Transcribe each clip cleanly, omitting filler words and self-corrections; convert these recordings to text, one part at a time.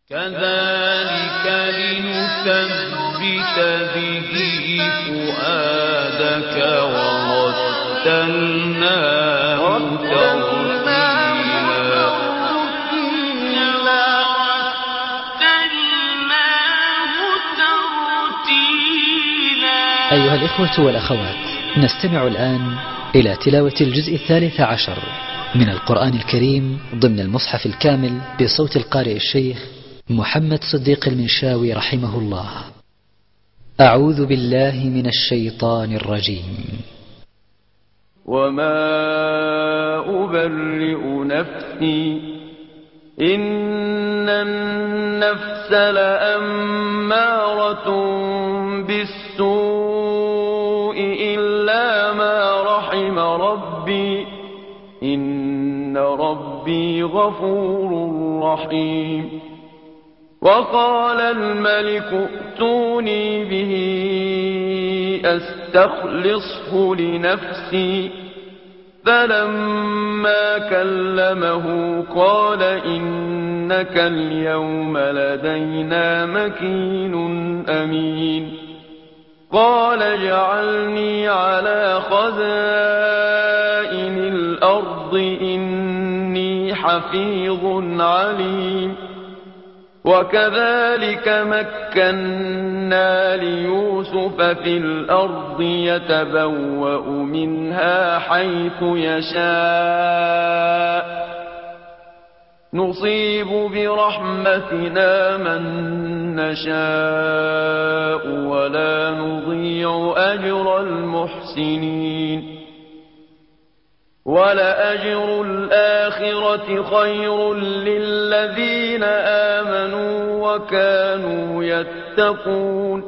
كذلك لنثبت به فؤادك ورتلناه ترتيلا. أيها الإخوة والأخوات، نستمع الآن إلى تلاوة الجزء 13 من القرآن الكريم ضمن المصحف الكامل بصوت القارئ الشيخ محمد صديق المنشاوي رحمه الله. أعوذ بالله من الشيطان الرجيم. وما أبرئ نفسي إن النفس لأمارة بالسوء إلا ما رحم ربي إن ربي غفور رحيم. وقال الملك ائتوني به أستخلصه لنفسي فلما كلمه قال إنك اليوم لدينا مكين أمين. قال اجعلني على خزائن الأرض إني حفيظ عليم. وكذلك مكنا ليوسف في الأرض يتبوأ منها حيث يشاء نصيب برحمتنا من نشاء ولا نضيع أجر المحسنين. ولأجر الآخرة خير للذين آمنوا وكانوا يتقون.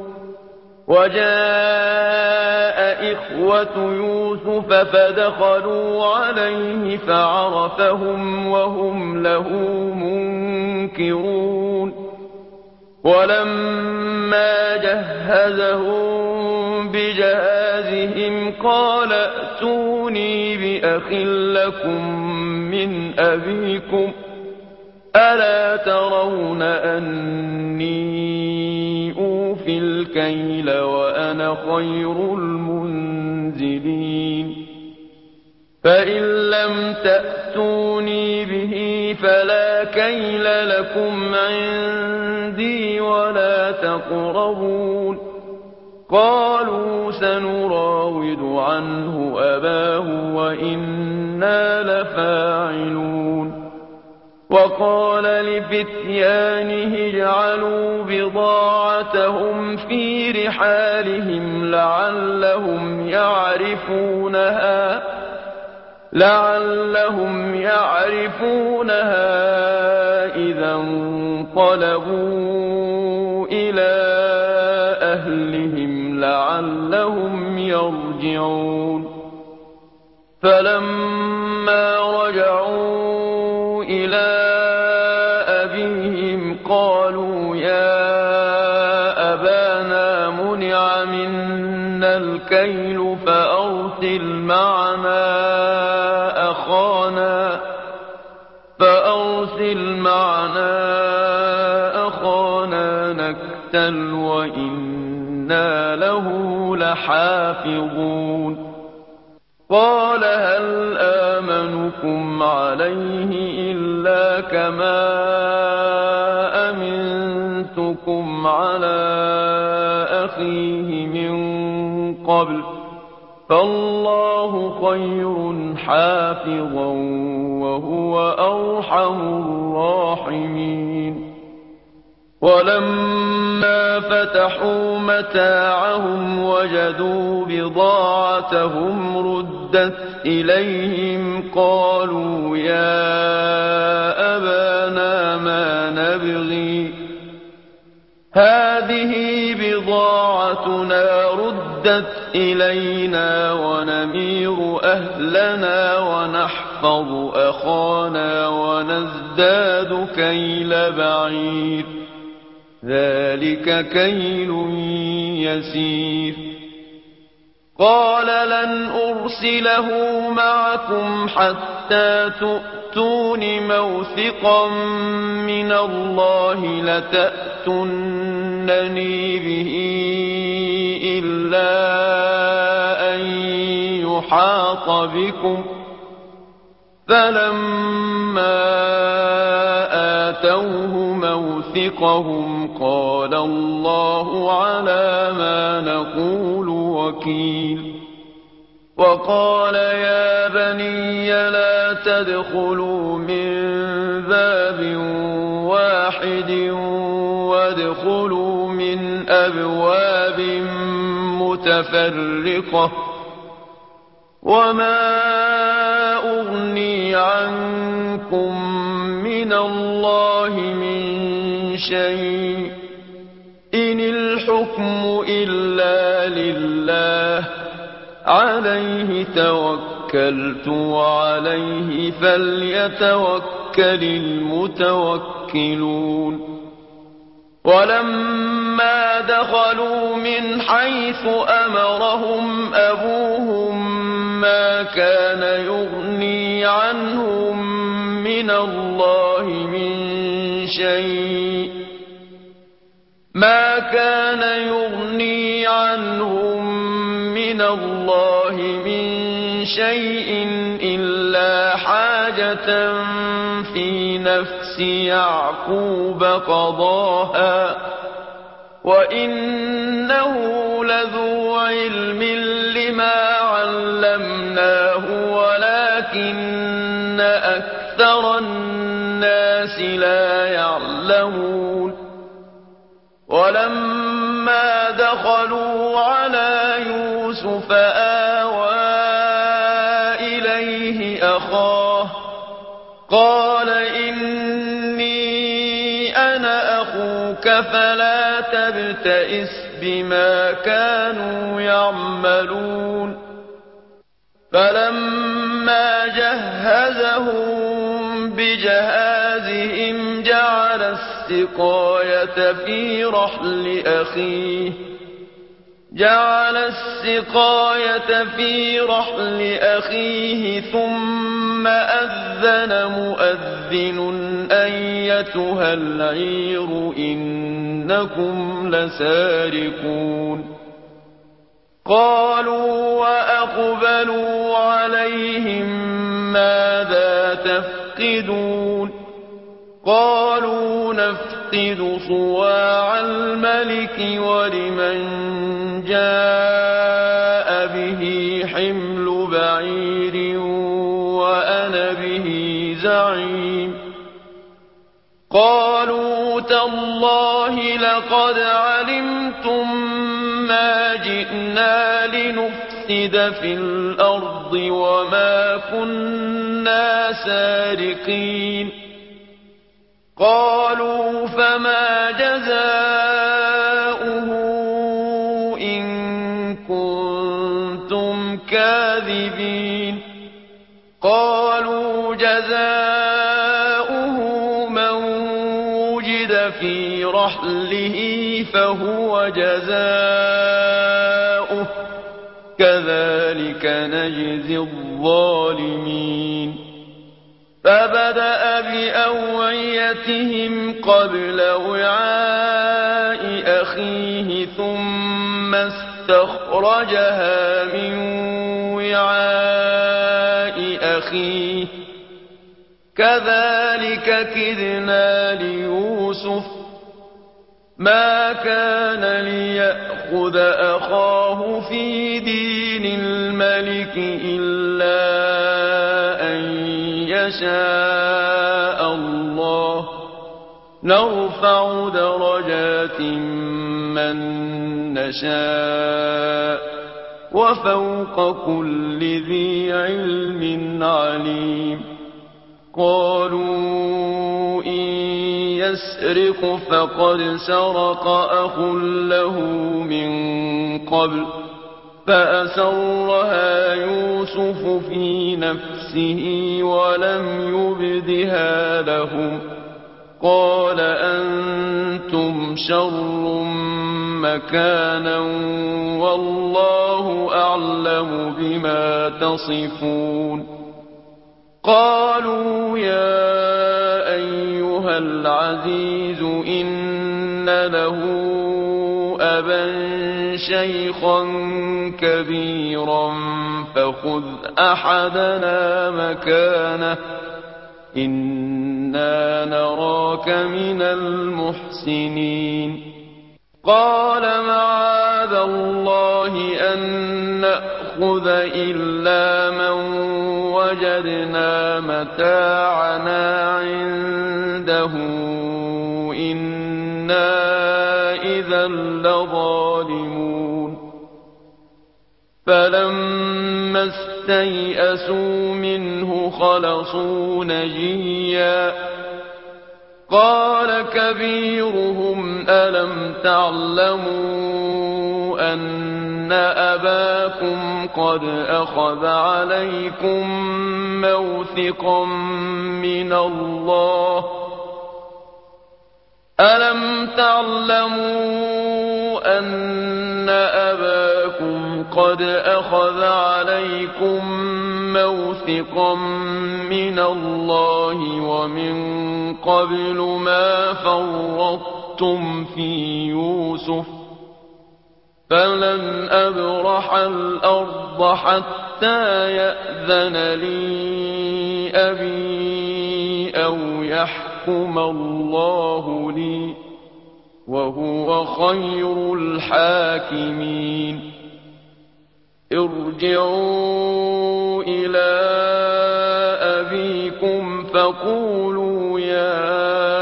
وجاء إخوة يوسف فدخلوا عليه فعرفهم وهم له منكرون. ولما جهزهم بجهازهم قال ائتوني بأخ لكم من أبيكم ألا ترون أني أوفي الكيل وأنا خير المنزلين. فإن لم تأتوني به فلا كيل لكم عندي ولا تقربون. قالوا سنراود عنه أباه وإنا لفاعلون. وقال لفتيانه اجعلوا بضاعتهم في رحالهم لعلهم يعرفونها إذا انقلبوا إلى أهلهم لعلهم يرجعون. فلما رجعوا إلى أبيهم قالوا يا أبانا منع منا الكيل فأرسل معنا أخانا نكتل وإنا له لحافظون. قال هل آمنكم عليه إلا كما أمنتكم على أخيه من قبل فالله خير حافظا وهو أرحم الراحمين. ولما فتحوا متاعهم وجدوا بضاعتهم ردت إليهم قالوا يا أبانا ما نبغي هذه بضاعتنا ردت إلينا ونمير أهلنا ونحفظ أخانا ونزداد كيل بعير ذلك كيل يسير. قال لن أرسله معكم حتى تؤتون موثقا من الله تالله لتأتونني به إلا أن يحاط بكم فلما آتوه موثقهم قال الله على ما نقول وكيل وقال يا بني لا تدخلوا من باب واحد وادخلوا من أبواب متفرقة وما أغني عنكم من الله من شيء إن الحكم إلا لله عليه توكلت وعليه فليتوكل المتوكلون ولما دخلوا من حيث أمرهم أبوهم ما كان يغني عنهم من الله من شيء إلا حاجة في نفس يعقوب قضاها وإنه لذو علم لما علمناه ولكن أكثر الناس لا يعلمون ولما دخلوا على يوسف آوى إليه أخاه قال إني أنا أخوك فلا تبتئس بما كانوا يعملون فلما جهزهم بجهازهم جعل السقاية في رحل أخيه ثم أذن مؤذن أيتها العير إنكم لسارقون قالوا وأقبلوا عليهم ماذا تفقدون قالوا نفقد صواع الملك ولمن جاء به حمل بعير وأنا به زعيم قالوا تالله لقد علمتم ما جئنا لنفسد في الأرض وما كنا سارقين قالوا فما جزاؤه إن كنتم كاذبين قالوا جزاؤه من وجد في رحله فهو جزاؤه كذلك نجزي الظالمين فبدأ بأوعيتهم قبل وعاء أخيه ثم استخرجها من وعاء أخيه كذلك كدنا ليوسف ما كان ليأخذ أخاه في دين الملك إلا أن يشاء الله نرفع درجات من نشاء وفوق كل ذي علم عليم قالوا إن يسرق فقد سرق أخ له من قبل فأسرها يوسف في نفسه ولم يبدها لهم قال أنتم شر مكانا والله أعلم بما تصفون قالوا يا أيها العزيز إن له أبا شيخا كبيرا فخذ أحدنا مكانه إنا نراك من المحسنين قال معاذ الله أن نأخذ إلا من وجدنا متاعنا عنده إنا إذا لظالمون فلما استيئسوا منه خلصوا نجيا قال كبيرهم ألم تعلموا أن أباكم قد أخذ عليكم موثقا من الله ألم تعلموا أن أباكم قد أخذ عليكم موثقا من الله ومن قبل ما فرطتم في يوسف فلن أبرح الأرض حتى يأذن لي أبي أو يحكم الله لي وهو خير الحاكمين ارجعوا إلى أبيكم فقولوا يا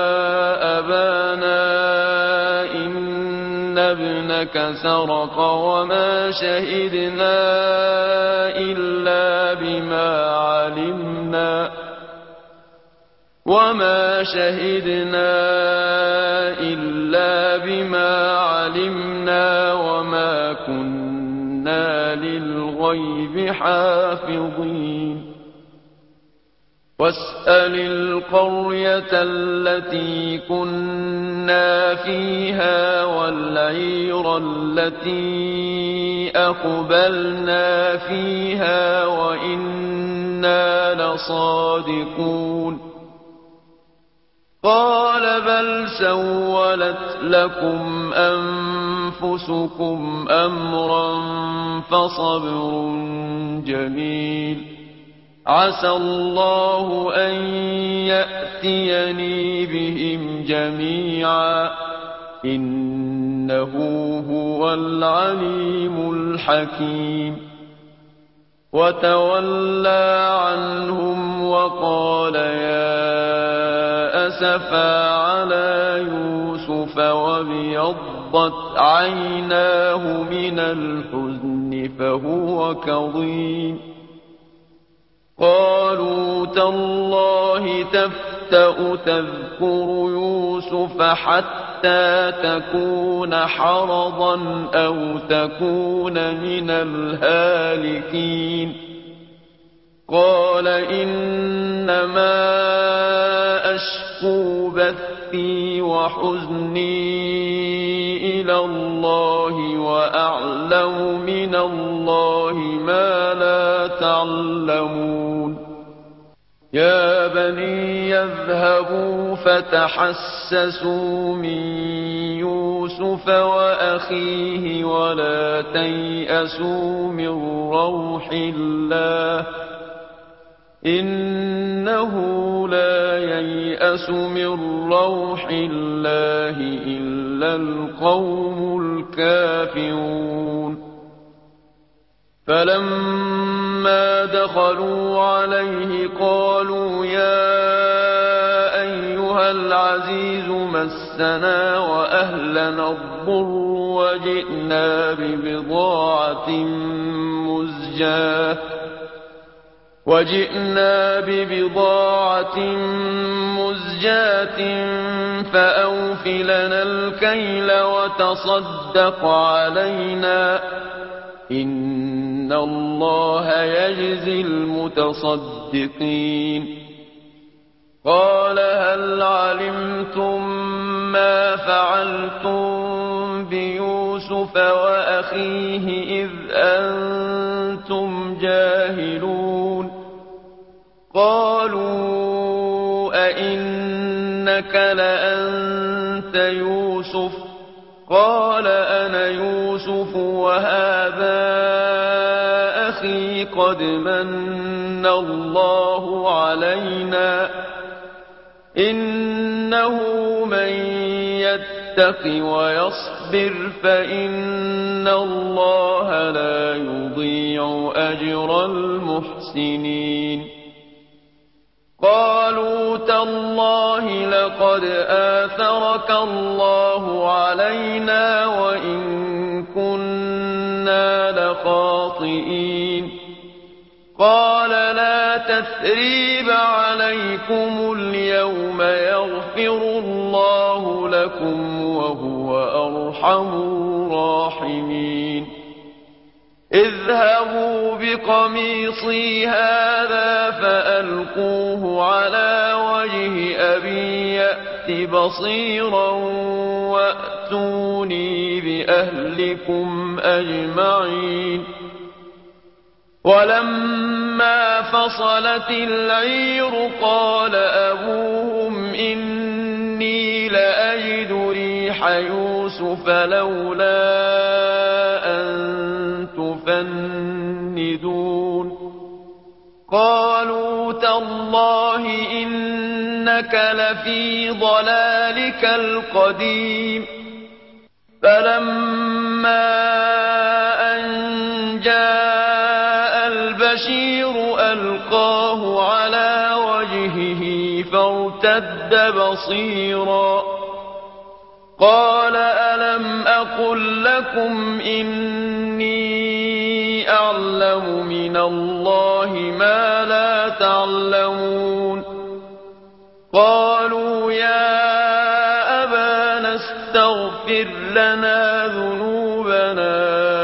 أبانا إن ابنك سرق وما شهدنا إلا بما علمنا وما كنا للغيب حافظين واسأل القرية التي كنا فيها والعير التي أقبلنا فيها وإنا لصادقون قال بل سولت لكم أنفسكم أمرا فصبر جميل عسى الله أن يأتيني بهم جميعا إنه هو العليم الحكيم وتولى عنهم وقال يا أسفا على يوسف وابيضت عيناه من الحزن فهو كظيم قالوا تالله تفتأ تذكر يوسف حتى تكون حرضا أو تكون من الهالكين قال إنما أشكو بثي وحزني إلى الله وأعلم من الله ما لا تعلمون يا بني يذهبوا فتحسسوا من يوسف وأخيه ولا تيأسوا من روح الله إنه لا ييأس من روح الله إلا القوم الكافرون فلما دخلوا عليه قالوا يا أيها العزيز مسنا وأهلنا الضر وجئنا ببضاعة مزجاة فأوف لنا الكيل وتصدق علينا إن الله يجزي المتصدقين قال هل علمتم ما فعلتم بيوسف وأخيه إذ أنتم جاهلون قالوا أئنك إنك لأنت يوسف؟ قال أنا يوسف وهذا أخي قد من الله علينا إنه من يتق ويصبر فإن الله لا يضيع أجر المحسنين قالوا تالله لقد آثرك الله علينا وإن كنا لخاطئين قال لا تثريب عليكم اليوم يغفر الله لكم وهو أرحم الراحمين اذهبوا بقميصي هذا فألقوه على وجه أبي يأت بصيرا وأتوني بأهلكم أجمعين ولما فصلت العير قال أبوهم إني لأجد ريح يوسف لولا أن تفندون قالوا تالله إنك لفي ضلالك القديم فلما أن جاء البشير ألقاه على وجهه فارتد بصيرا قال ألم أقل لكم إني أعلم من الله ما لا تعلمون قالوا يا أبانا استغفر لنا ذنوبنا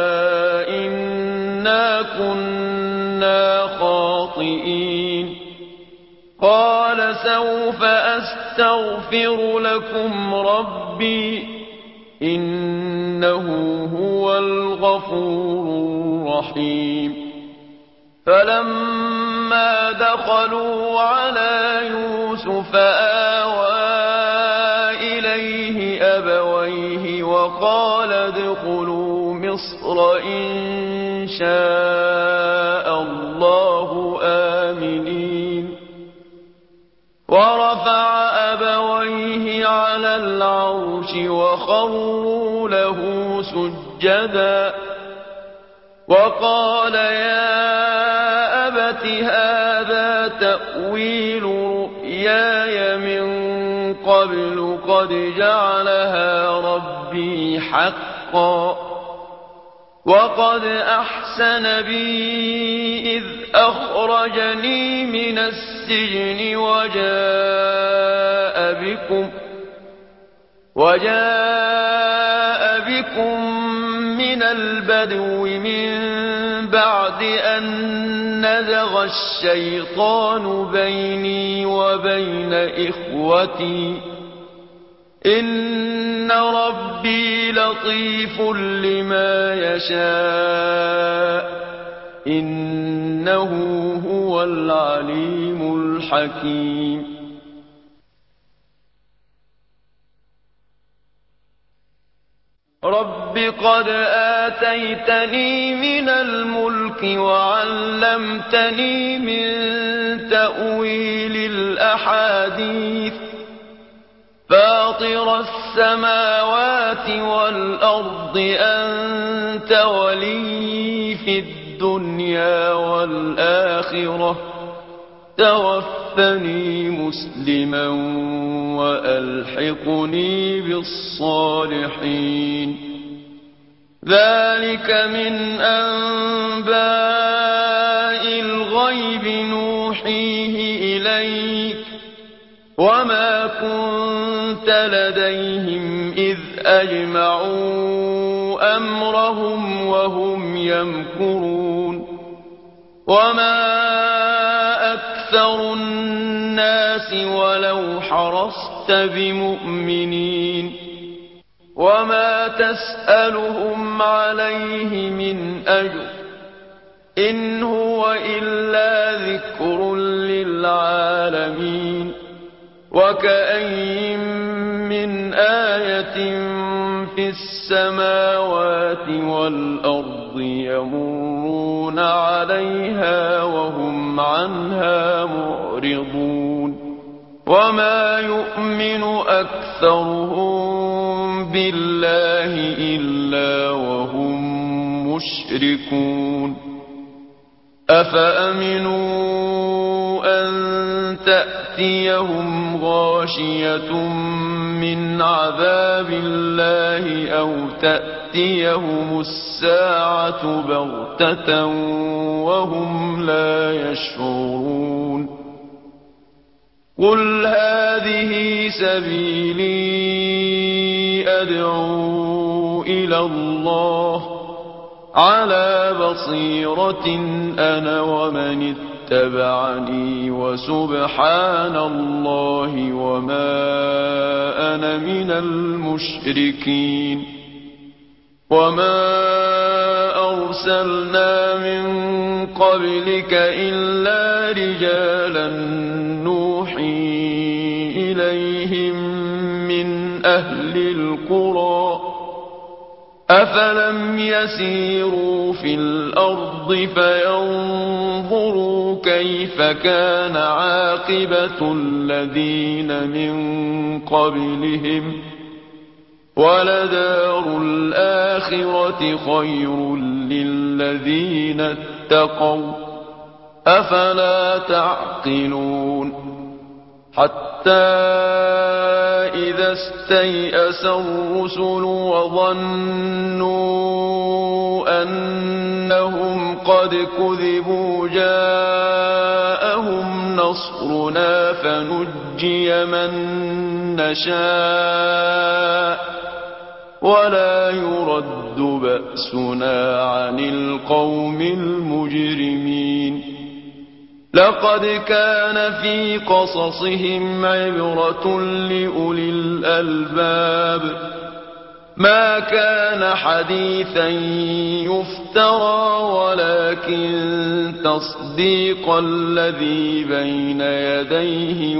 إنا كنا خاطئين قال سوف أستغفر لكم ربي إنه هو الغفور الرحيم فلما دخلوا على يوسف آوى إليه أبويه وقال ادخلوا مصر إن شاء الله آمنين ورفع أبويه على العرش وخروا له سجدا وقال يا أبت هذا تأويل رؤياي من قبل قد جعلها ربي حقا وقد أحسن بي إذ أخرجني من السجن وجاء بكم من البدو من بعد أن نزغ الشيطان بيني وبين إخوتي إن ربي لطيف لما يشاء إنه هو العليم الحكيم رب قد آتيتني من الملك وعلمتني من تأويل الأحاديث فاطر السماوات والأرض أنت ولي في الدنيا والآخرة توفني مسلما وألحقني بالصالحين ذلك من أنباء الغيب نوحيه إليك وما كنت لديهم إذ أجمعوا أمرهم وهم يمكرون وما أكثر الناس ولو حرصت بمؤمنين وما تسألهم عليه من أجر إن هو إلا ذكر للعالمين وكأين من آية في السماوات والأرض يمرون عليها وهم عنها معرضون وما يؤمن أكثرهم بالله إلا وهم مشركون أفأمنوا أن تأتيهم غاشية من عذاب الله أو تأتيهم الساعة بغتة وهم لا يشعرون قل هذه سبيلي أدعو إلى الله على بصيرة أنا ومن اتبعني وسبحان الله وما أنا من المشركين وما أرسلنا من قبلك إلا رجالا نوحي إليهم من أهل القرى أفلم يسيروا في الأرض فينظروا كيف كان عاقبة الذين من قبلهم ولدار الآخرة خير للذين اتقوا أفلا تعقلون حتى إذا استيأس الرسل وظنوا أنهم قد كذبوا جاءهم نصرنا فنجي من نشاء ولا يرد بأسنا عن القوم المجرمين لقد كان في قصصهم عبرة لأولي الألباب ما كان حديثا يفترى ولكن تصديق الذي بين يديه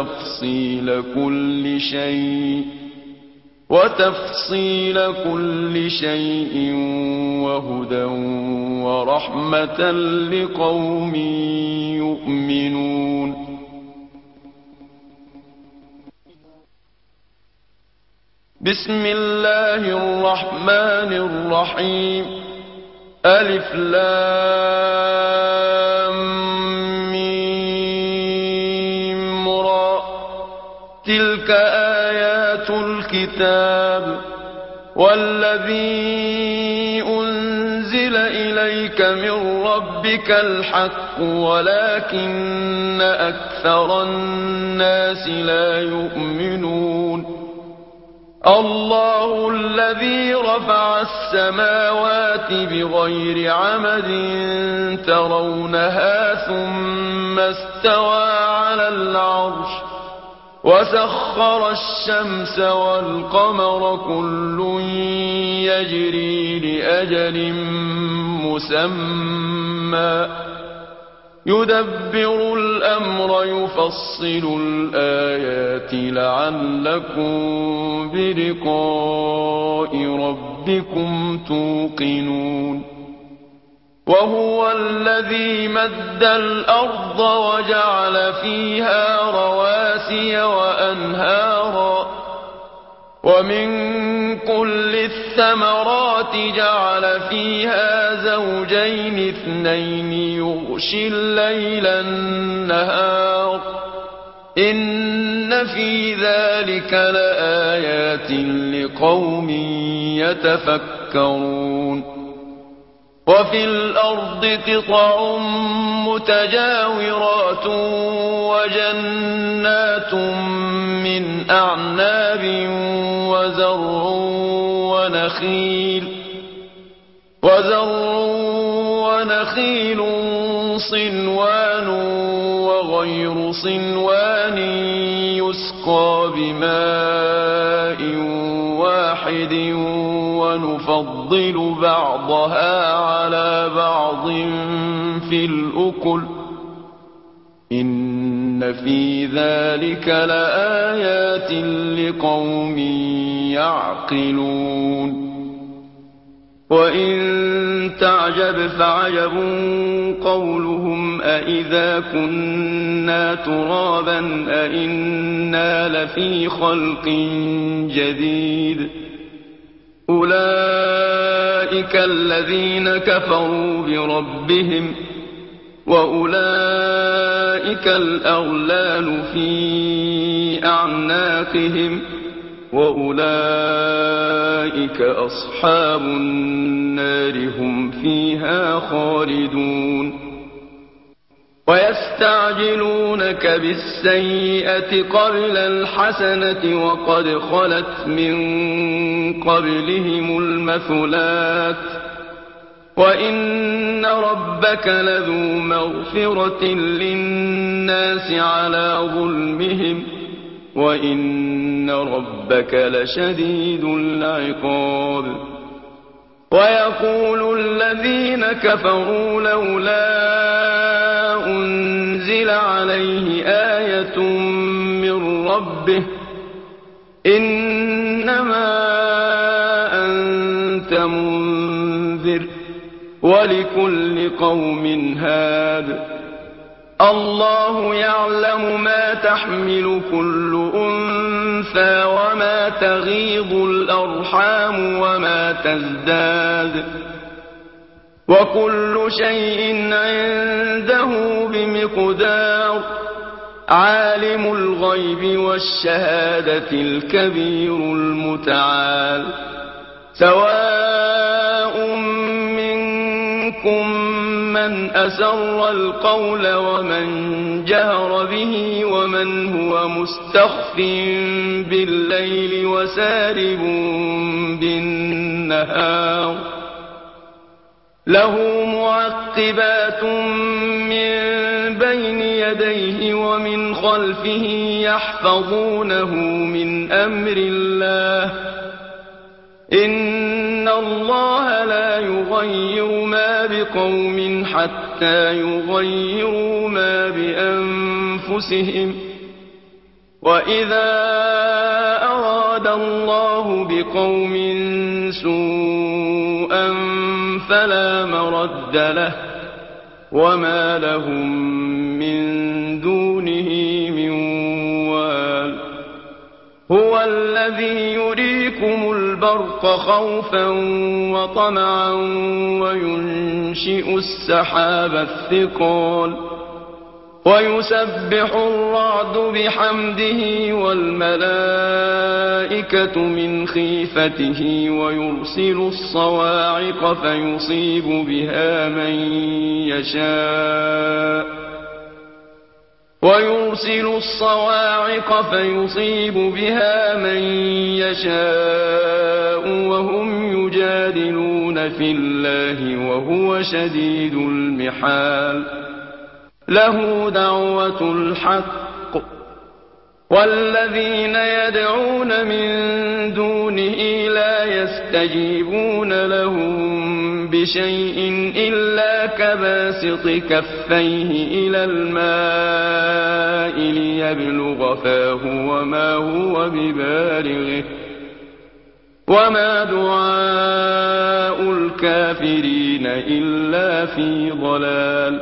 وتفصيل كل شيء وهدى ورحمة لقوم يؤمنون بسم الله الرحمن الرحيم ألف لام ميم را تلك آيات الكتاب والذي أنزل إليك من ربك الحق ولكن أكثر الناس لا يؤمنون الله الذي رفع السماوات بغير عمد ترونها ثم استوى على العرش وسخر الشمس والقمر كل يجري لأجل مسمى يدبر الأمر يفصل الآيات لعلكم بلقاء ربكم توقنون وهو الذي مد الأرض وجعل فيها رواسي وأنهارا ومن كل الثمرات جعل فيها زوجين اثنين يغشي الليل النهار إن في ذلك لآيات لقوم يتفكرون وفي الأرض قطع متجاورات وجنات من أعناب وزرع ونخيل صنوان وغير صنوان يسقى بماء واحد ونفضل بعضها على بعض في الأكل إن في ذلك لآيات لقوم يعقلون وإن تعجب فعجب قولهم أإذا كنا ترابا أإنا لفي خلق جديد أولئك الذين كفروا بربهم وأولئك الأغلال في أعناقهم وأولئك أصحاب النار هم فيها خالدون ويستعجلونك بالسيئة قبل الحسنة وقد خلت من قبلهم المثلات وإن ربك لذو مغفرة للناس على ظلمهم وإن ربك لشديد العقاب ويقول الذين كفروا لولا أنزل عليه آية من ربه إنما أنت منذر ولكل قوم هاد الله يعلم ما تحمل كل أنثى وما تغيض الأرحام وما تزداد وكل شيء عنده بمقدار عالم الغيب والشهادة الكبير المتعال سواء منكم من أسر القول ومن جهر به ومن هو مستخف بالليل وسارب بالنهار له معقبات من بين يديه ومن خلفه يحفظونه من أمر الله إن الله لا يغير ما بقوم حتى يغيروا ما بأنفسهم وإذا أراد الله بقوم سوءا فلا مرد له وما لهم من دونه من وال هو الذي يريكم البرق خوفا وطمعا وينشئ السحاب الثقال ويسبح الرعد بحمده والملائكة من خيفته ويرسل الصواعق فيصيب بها من يشاء وهم يجادلون في الله وهو شديد المحال له دعوة الحق والذين يدعون من دونه لا يستجيبون لهم بشيء إلا كباسط كفيه إلى الماء ليبلغ فاه وما هو ببالغه وما دعاء الكافرين إلا في ضلال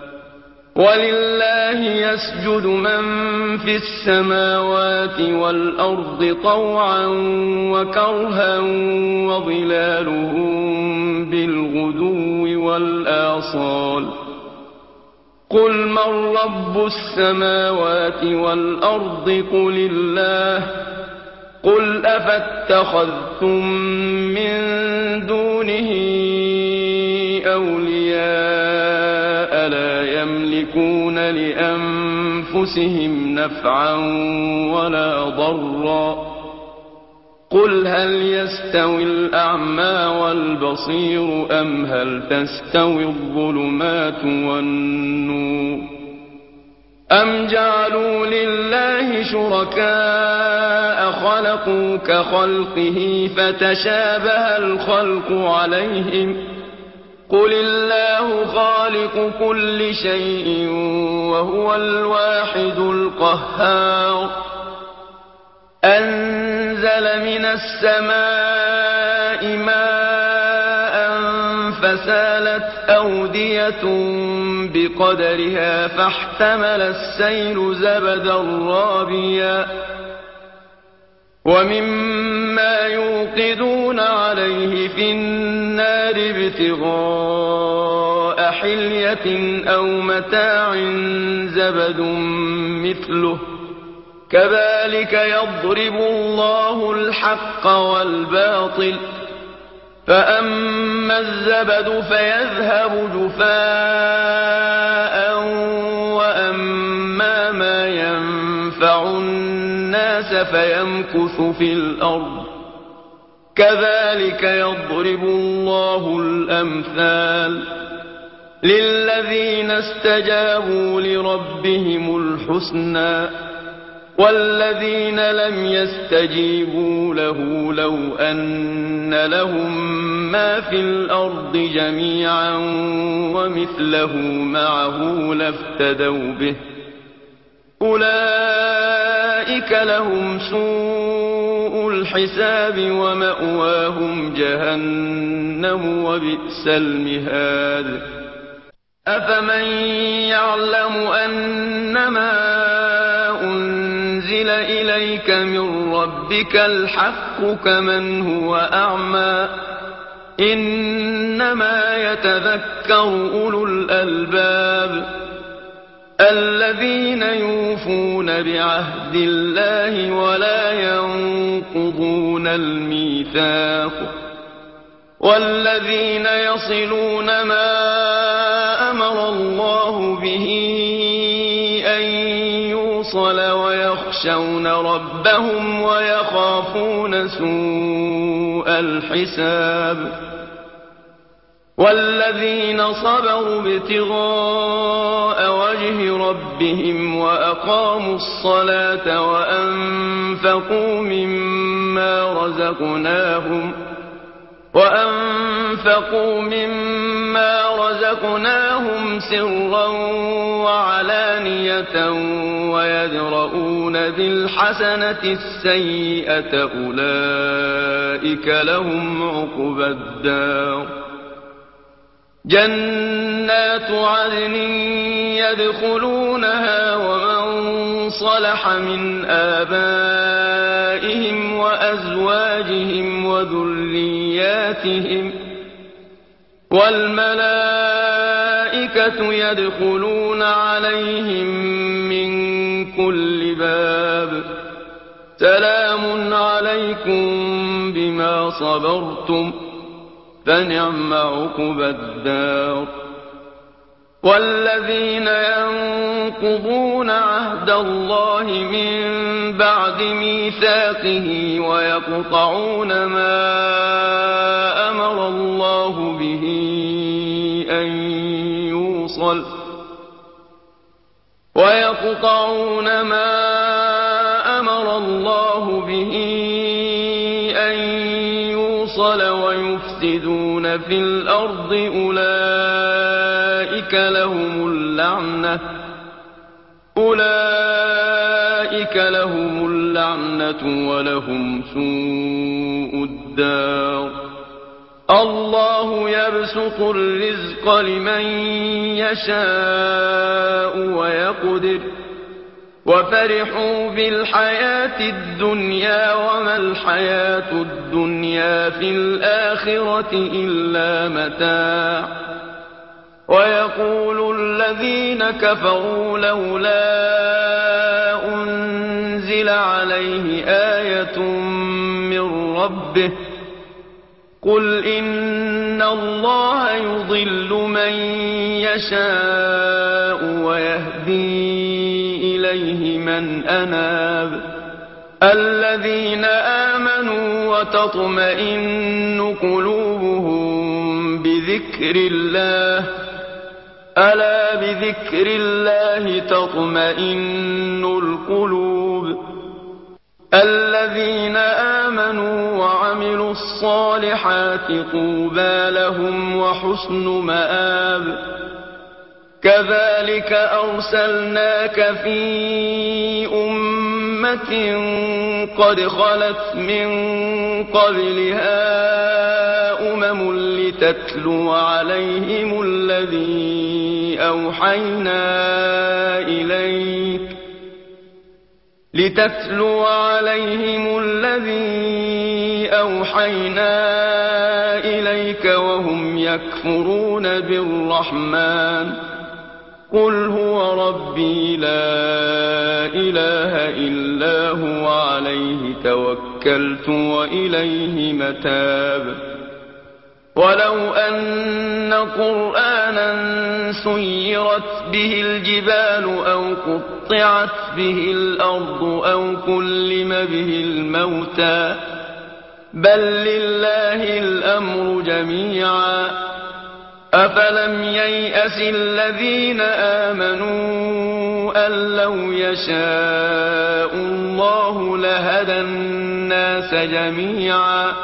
ولله يسجد من في السماوات والأرض طوعا وكرها وظلالهم بالغدو والآصال قل من رب السماوات والأرض قل الله قل أفاتخذتم من دونه أولياء لا يملكون لأنفسهم نفعا ولا ضرا قل هل يستوي الأعمى والبصير أم هل تستوي الظلمات والنور أم جعلوا لله شركاء خلقوا كخلقه فتشابه الخلق عليهم قل الله خالق كل شيء وهو الواحد القهار أنزل من السماء ماء فسالت أودية بقدرها فاحتمل السيل زبدا رابيا ومما يوقدون عليه في النار ابتغاء حلية أو متاع زبد مثله كذلك يضرب الله الحق والباطل فأما الزبد فيذهب جفاء وأما ما ينفع الناس فيمكث في الأرض كذلك يضرب الله الأمثال للذين استجابوا لربهم الحسنى والذين لم يستجيبوا له لو أن لهم ما في الأرض جميعا ومثله معه لافتدوا به أولئك لهم سوء الحساب ومأواهم جهنم وبئس المهاد أفمن يعلم أنما أنزل إليك من ربك الحق كمن هو أعمى إنما يتذكر أولو الألباب الذين يوفون بعهد الله ولا ينقضون الميثاق والذين يصلون ما أمر الله به أن يوصل ويخشون ربهم ويخافون سوء الحساب والذين صبروا ابتغاء وجه ربهم وأقاموا الصلاة وأنفقوا مما رزقناهم سرا وعلانية ويدرؤون بالحسنة السيئة أولئك لهم عقبى الدار جنات عدن يدخلونها ومن صلح من آبائهم وأزواجهم وذرياتهم والملائكة يدخلون عليهم من كل باب سلام عليكم بما صبرتم فنعم عقبى الدار والذين ينقضون عهد الله من بعد ميثاقه ويقطعون ما أمر الله به أن يوصل ويفسدون في الأرض أولئك لهم اللعنة ولهم سوء الدار الله يبسط الرزق لمن يشاء ويقدر وفرحوا بالحياة الدنيا وما الحياة الدنيا في الآخرة إلا متاع ويقول الذين كفروا لولا أنزل عليه آية من ربه قل إن الله يضل من يشاء ويهدي إليه من أناب الذين آمنوا وتطمئن قلوبهم بذكر الله ألا بذكر الله تطمئن القلوب الذين آمنوا وعملوا الصالحات طوبى لهم وحسن مآب كذلك أرسلناك في أمة قد خلت من قبلها لتتلو عليهم الذي أوحينا إليك وهم يكفرون بالرحمن قل هو ربي لا إله إلا هو عليه توكلت وإليه متاب ولو أن قرآنا سيرت به الجبال أو قطعت به الأرض أو كلم به الموتى بل لله الأمر جميعا أفلم ييأس الذين آمنوا أن لو يشاء الله لهدى الناس جميعا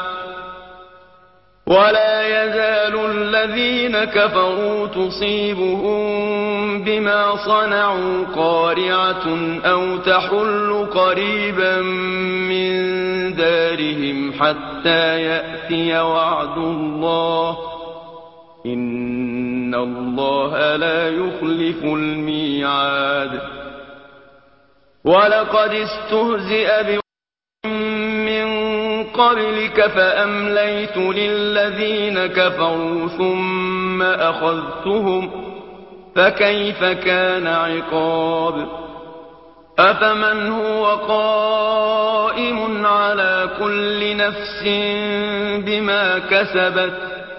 ولا يزال الذين كفروا تصيبهم بما صنعوا قارعة أو تحل قريبا من دارهم حتى يأتي وعد الله إن الله لا يخلف الميعاد ولقد استهزئ قبلك فأمليت للذين كفروا ثم أخذتهم فكيف كان عقاب أفمن هو قائم على كل نفس بما كسبت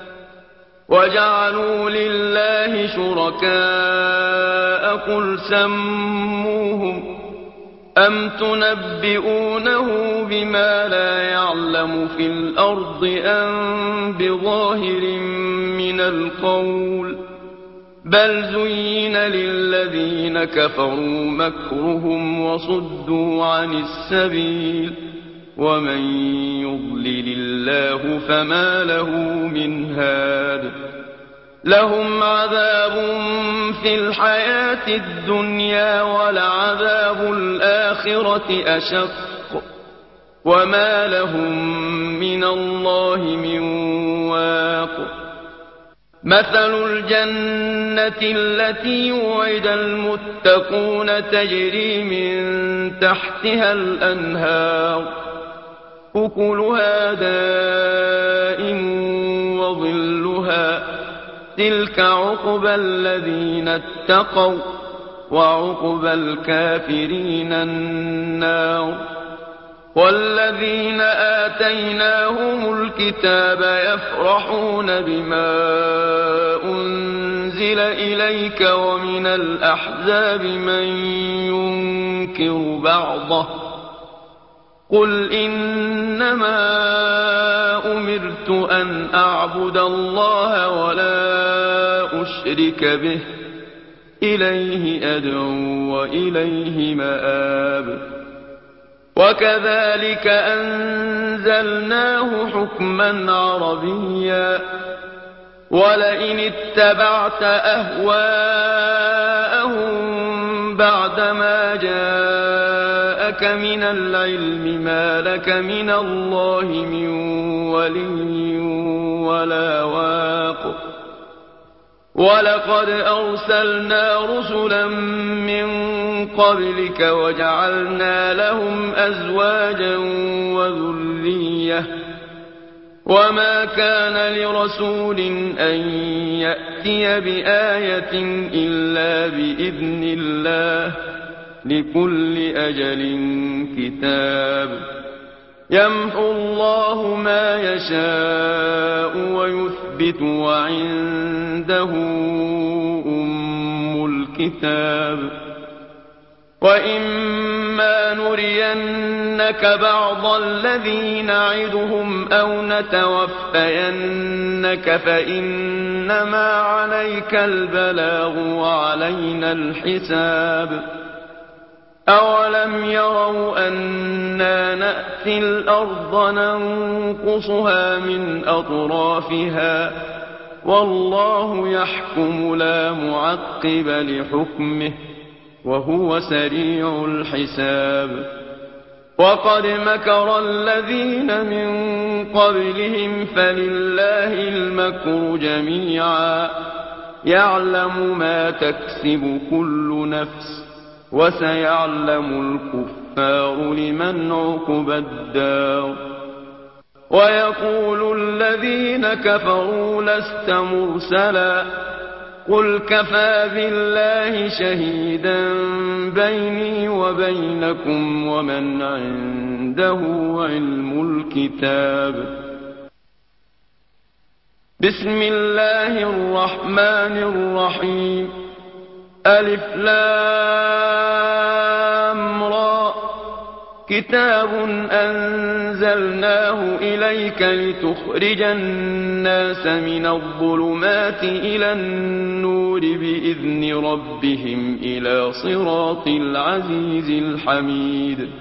وجعلوا لله شركاء قل سموهم أم تنبئونه بما لا يعلم في الأرض أم بظاهر من القول بل زين للذين كفروا مكرهم وصدوا عن السبيل ومن يضلل الله فما له من هاد لهم عذاب في الحياة الدنيا ولعذاب الآخرة أشق وما لهم من الله من واق مثل الجنة التي وعد المتقون تجري من تحتها الأنهار أكلها دائم وظلها تلك عقبى الذين اتقوا وعقبى الكافرين النار والذين آتيناهم الكتاب يفرحون بما أنزل إليك ومن الأحزاب من ينكر بعضه قل إنما أمرت أن أعبد الله ولا أشرك به إليه أدعو وإليه مآب وكذلك أنزلناه حكما عربيا ولئن اتبعت أهواءهم بعدما جاءك من العلم ما لك من الله من ولي ولا واق ولقد أرسلنا رسلا من قبلك وجعلنا لهم أزواجا وذرية وما كان لرسول أن يأتي بآية إلا بإذن الله لكل أجل كتاب يمحو الله ما يشاء ويثبت وعنده أم الكتاب وإما نرينك بعض الذي نعدهم أو نتوفينك فإنما عليك البلاغ وعلينا الحساب أولم يروا أنا نأتي الأرض ننقصها من أطرافها والله يحكم لا معقب لحكمه وهو سريع الحساب وقد مكر الذين من قبلهم فلله المكر جميعا يعلم ما تكسب كل نفس وسيعلم الكفار لمن عقبى الدار ويقول الذين كفروا لست مرسلا قل كفى بالله شهيدا بيني وبينكم ومن عنده علم الكتاب بسم الله الرحمن الرحيم ألف لام را كتاب أنزلناه إليك لتخرج الناس من الظلمات إلى النور بإذن ربهم إلى صراط العزيز الحميد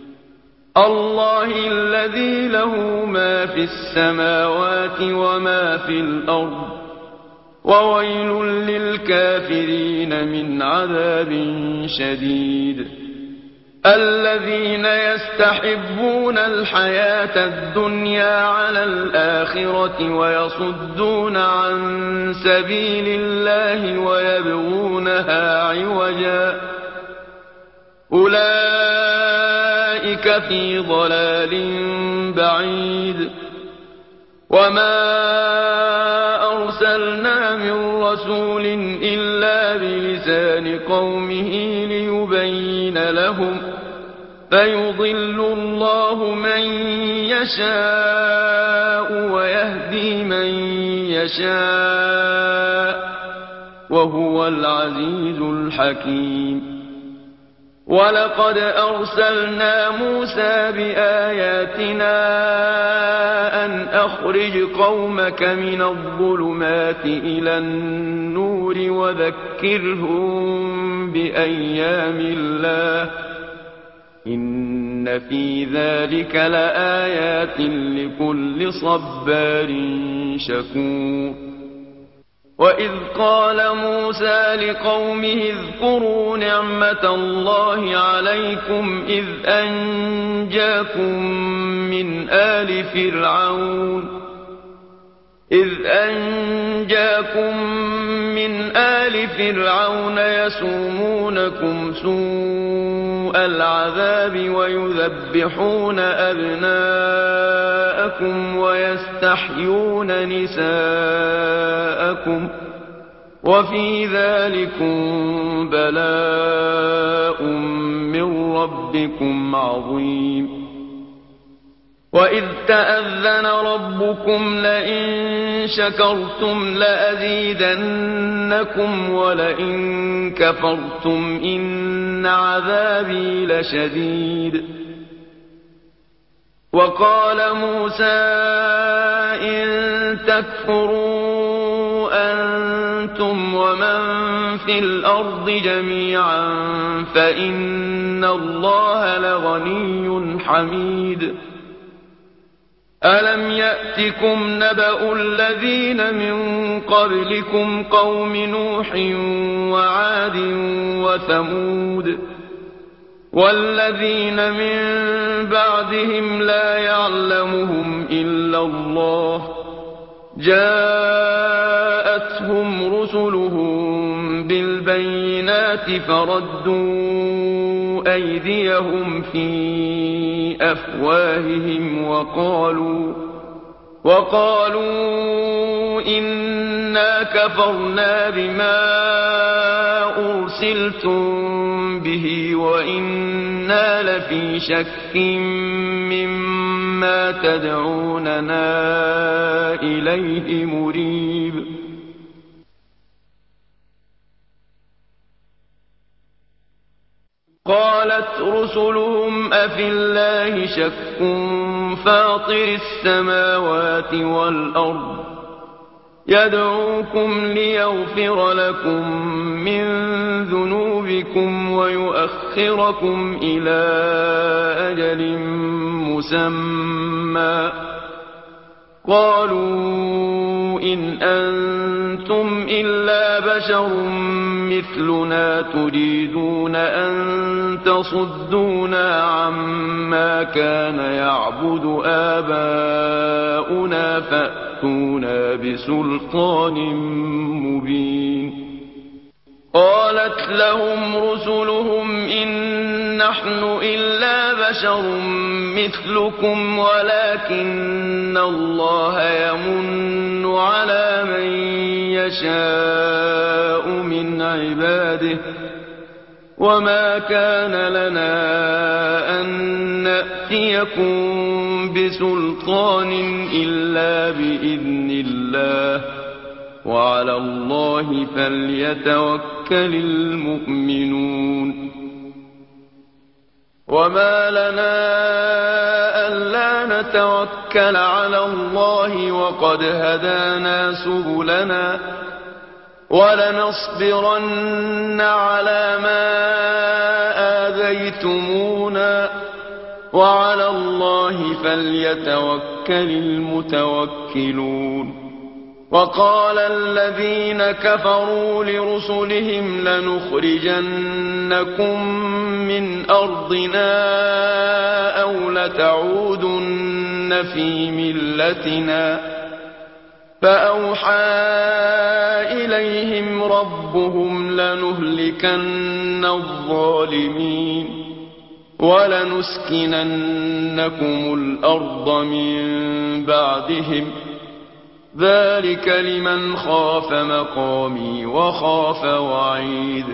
الله الذي له ما في السماوات وما في الأرض وويل للكافرين من عذاب شديد الذين يستحبون الحياة الدنيا على الآخرة ويصدون عن سبيل الله ويبغونها عوجا أولئك في ضلال بعيد وما أرسلنا من رسول إلا بلسان قومه ليبين لهم فيضل الله من يشاء ويهدي من يشاء وهو العزيز الحكيم ولقد أرسلنا موسى بآياتنا أن أخرج قومك من الظلمات إلى النور وذكرهم بأيام الله إن في ذلك لآيات لكل صبار شكور وإذ قال موسى لقومه اذكروا نعمة الله عليكم إذ أنجاكم من آل فرعون يسومونكم سوء العذاب ويذبحون أبناءكم ويستحيون نساءكم وفي ذلكم بلاء من ربكم عظيم وإذ تأذن ربكم لئن شكرتم لأزيدنكم ولئن كفرتم إن عذابي لشديد وقال موسى إن تكفروا أنتم ومن في الأرض جميعا فإن الله لغني حميد ألم يأتكم نبأ الذين من قبلكم قوم نوح وعاد وثمود والذين من بعدهم لا يعلمهم إلا الله جاءتهم رسلهم بالبينات فردوا أيديهم في أفواههم وقالوا إنا كفرنا بما أرسلتم به وإنا لفي شك مما تدعوننا إليه مريب قالت رسلهم أفي الله شك فاطر السماوات والأرض يدعوكم ليغفر لكم من ذنوبكم ويؤخركم إلى أجل مسمى. قالوا إن أنتم إلا بشر مثلنا تريدون أن تصدونا عما كان يعبد آباؤنا فأتونا بسلطان مبين. قالت لهم رسلهم إن نحن إلا بشر مثلكم ولكن الله يمن على من يشاء من عباده وما كان لنا أن نأتيكم بسلطان إلا بإذن الله وعلى الله فليتوكل المؤمنون. وما لنا ألا نتوكل على الله وقد هدانا سبلنا ولنصبرن على ما آذيتمونا وعلى الله فليتوكل المتوكلون. وقال الذين كفروا لرسلهم لنخرجنكم من أرضنا أو لتعودن في ملتنا فأوحى إليهم ربهم لنهلكن الظالمين ولنسكننكم الأرض من بعدهم ذلك لمن خاف مقامي وخاف وعيد.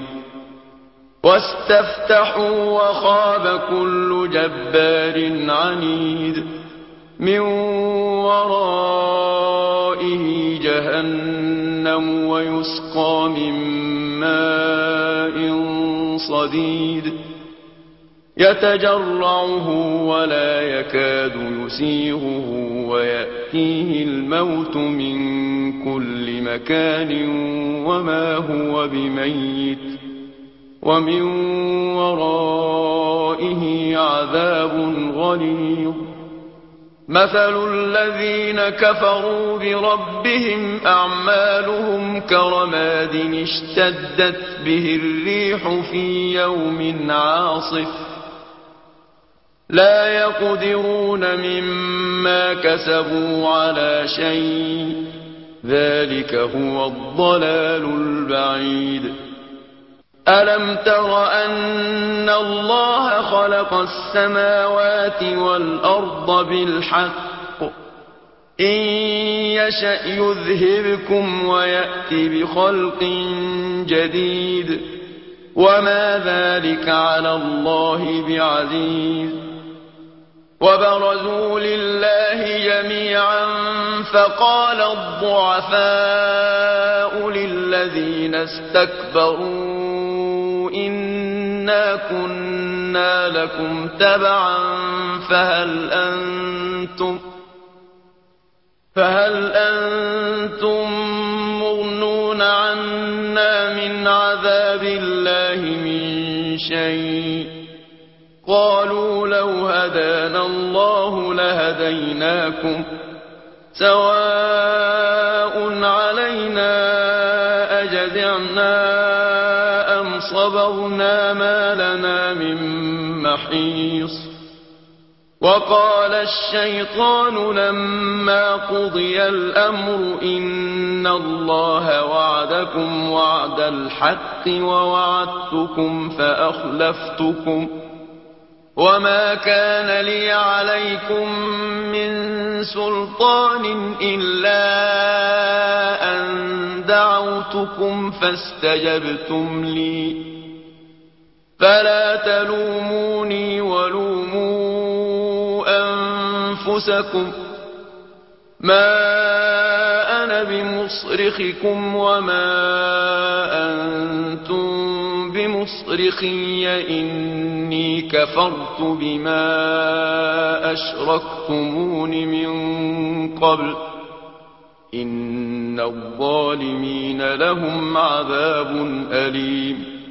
واستفتحوا وخاب كل جبار عنيد من ورائه جهنم ويسقى من ماء صديد يتجرعه ولا يكاد يسيغه ويأتيه الموت من كل مكان وما هو بميت ومن ورائه عذاب غليظ. مثل الذين كفروا بربهم أعمالهم كرماد اشتدت به الريح في يوم عاصف لا يقدرون مما كسبوا على شيء ذلك هو الضلال البعيد. ألم تر أن الله خلق السماوات والأرض بالحق إن يشأ يذهبكم ويأتي بخلق جديد وما ذلك على الله بعزيز. وبرزوا لله جميعا فقال الضعفاء للذين استكبروا إنا كنا لكم تبعا فهل أنتم مغنون عنا من عذاب الله من شيء قالوا لو هدانا الله لهديناكم سواء علينا أجزعنا أم صبرنا ما لنا من محيص. وقال الشيطان لما قضي الأمر إن الله وعدكم وعد الحق ووعدتكم فأخلفتكم وما كان لي عليكم من سلطان إلا أن دعوتكم فاستجبتم لي فلا تلوموني ولوموا أنفسكم ما أنا بمصرخكم وما أنتم بمصرخي إني كفرت بما أشركتمون من قبل إن الظالمين لهم عذاب أليم.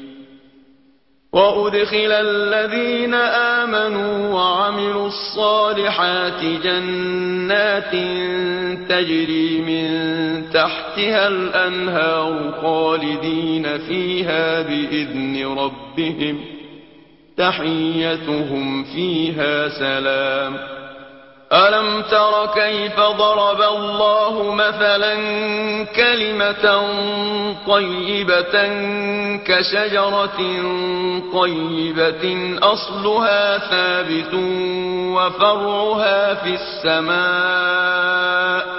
وأدخل الذين آمنوا وعملوا الصالحات جنات تجري من تحتها الأنهار خالدين فيها بإذن ربهم تحيتهم فيها سلام. ألم تر كيف ضرب الله مثلا كلمة طيبة كشجرة طيبة أصلها ثابت وفرعها في السماء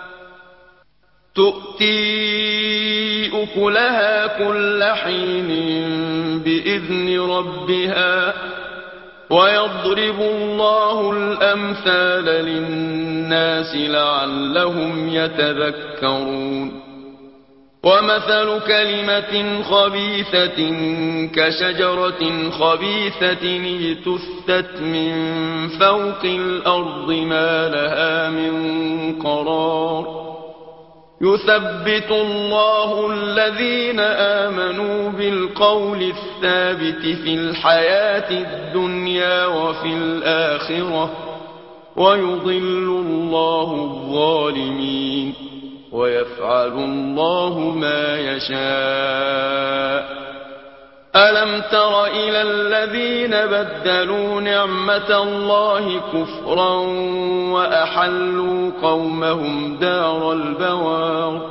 تؤتي أكلها كل حين بإذن ربها ويضرب الله الأمثال للناس لعلهم يتذكرون. ومثل كلمة خبيثة كشجرة خبيثة اجتثت من فوق الأرض ما لها من قرار. يثبت الله الذين آمنوا بالقول الثابت في الحياة الدنيا وفي الآخرة ويضل الله الظالمين ويفعل الله ما يشاء. ألم تر إلى الذين بدلوا نعمة الله كفرا وأحلوا قومهم دار البوار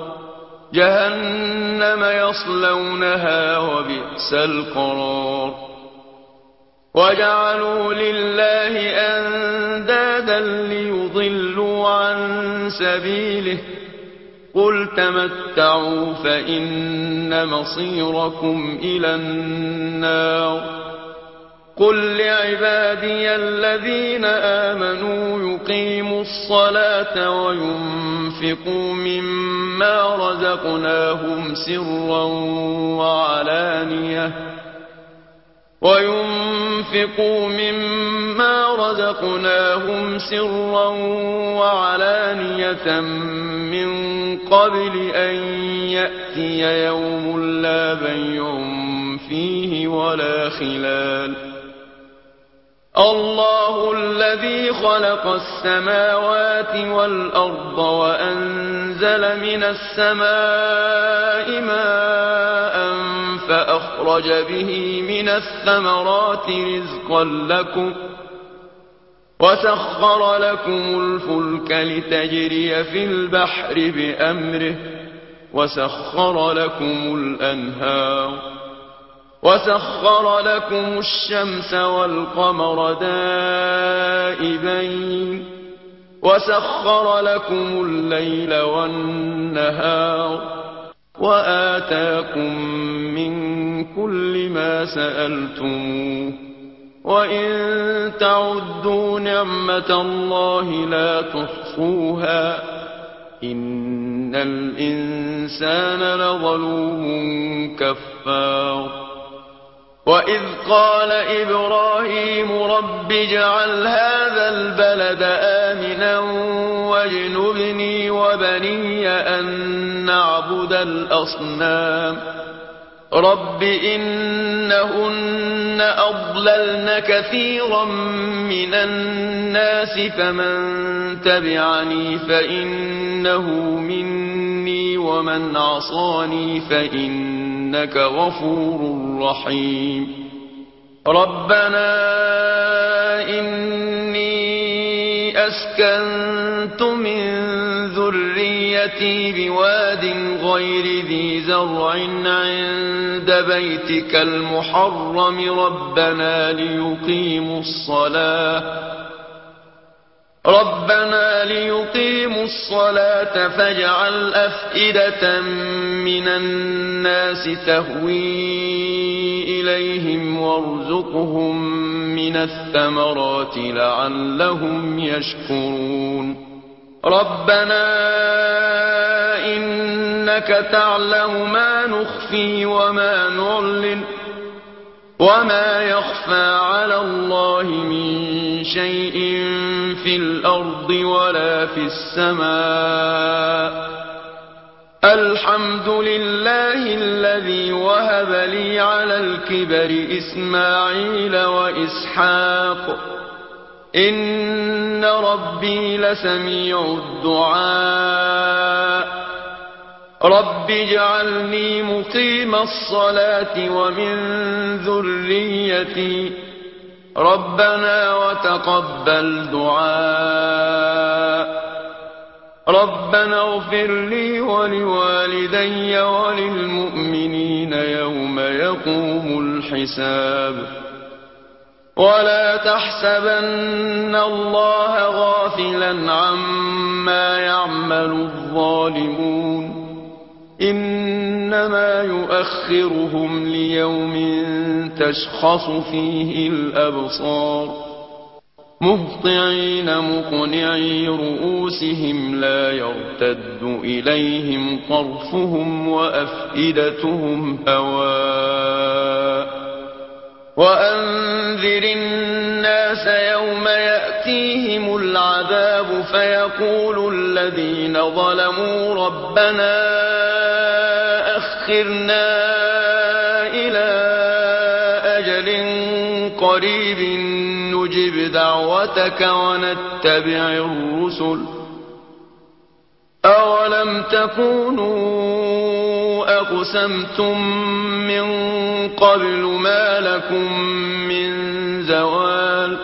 جهنم يصلونها وبئس القرار. وجعلوا لله أندادا ليضلوا عن سبيله قل تمتعوا فإن مصيركم إلى النار. قل لعبادي الذين آمنوا يقيموا الصلاة وينفقوا مما رزقناهم سرا وعلانية من قبل أن يأتي يوم لا بيع فيه ولا خلال. الله الذي خلق السماوات والأرض وأنزل من السماء ماء فأخرج به من الثمرات رزقا لكم وسخر لكم الفلك لتجري في البحر بأمره وسخر لكم الأنهار وسخر لكم الشمس والقمر دائبين وسخر لكم الليل والنهار وآتاكم من كل ما سألتموه وإن تعدوا نعمة الله لا تحصوها إن الإنسان لظلوم كفار. وإذ قال إبراهيم رب اجعل هذا البلد آمنا واجنبني وبني أن نعبد الأصنام رب إنهن أضللن كثيرا من الناس فمن تبعني فإنه مني ومن عصاني فإنك غفور رحيم. ربنا إني أسكنت من ذريتي بواد غير ذي زرع عند بيتك المحرم ربنا ليقيموا الصلاة فاجعل أفئدة من الناس تهوي إليهم وارزقهم من الثمرات لعلهم يشكرون. ربنا إنك تعلم ما نخفي وما نعلن وما يخفى على الله من شيء في الأرض ولا في السماء. الحمد لله الذي وهب لي على الكبر إسماعيل وإسحاق إن ربي لسميع الدعاء. رب اجعلني مقيم الصلاة ومن ذريتي ربنا وتقبل دعاء. ربنا اغفر لي ولوالدي وللمؤمنين يوم يقوم الحساب. ولا تحسبن الله غافلا عما يعمل الظالمون إنما يؤخرهم ليوم تشخص فيه الأبصار مهطعين مقنعي رؤوسهم لا يرتد إليهم طرفهم وأفئدتهم هواء. وأنذر الناس يوم يأتيهم العذاب فيقول الذين ظلموا ربنا أخرنا إلى أجل قريب نجب دعوتك ونتبع الرسل أولم تكونوا أقسمتم من قبل ما لكم من زوال.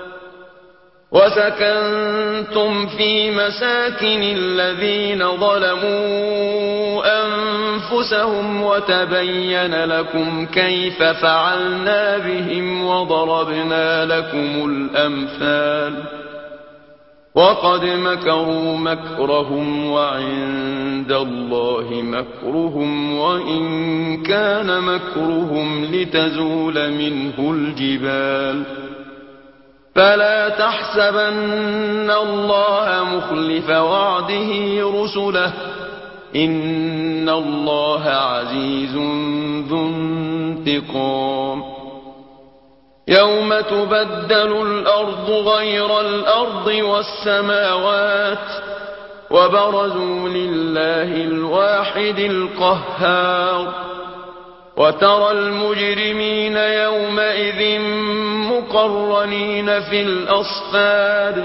وسكنتم في مساكن الذين ظلموا أنفسهم وتبين لكم كيف فعلنا بهم وضربنا لكم الأمثال. وقد مكروا مكرهم وعند الله مكرهم وإن كان مكرهم لتزول منه الجبال. فلا تحسبن الله مخلف وعده رسله إن الله عزيز ذو انتقام. يوم تبدل الأرض غير الأرض والسماوات وبرزوا لله الواحد القهار. وترى المجرمين يومئذ مقرنين في الأصفاد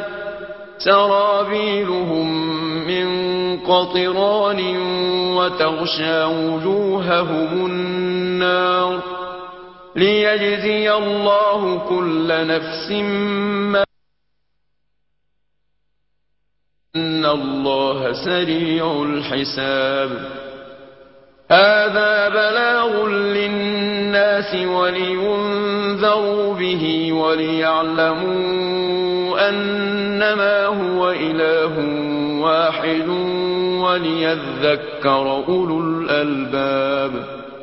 سرابيلهم من قطران وتغشى وجوههم النار ليجزي الله كل نفس ما إن الله سريع الحساب. هذا بلاغ للناس ولينذروا به وليعلموا أنما هو إله واحد وليذكر أولو الألباب.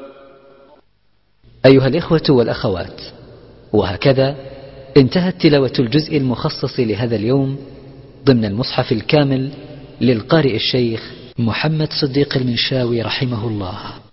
أيها الإخوة والأخوات، وهكذا انتهت تلاوة الجزء المخصص لهذا اليوم ضمن المصحف الكامل للقارئ الشيخ محمد صديق المنشاوي رحمه الله.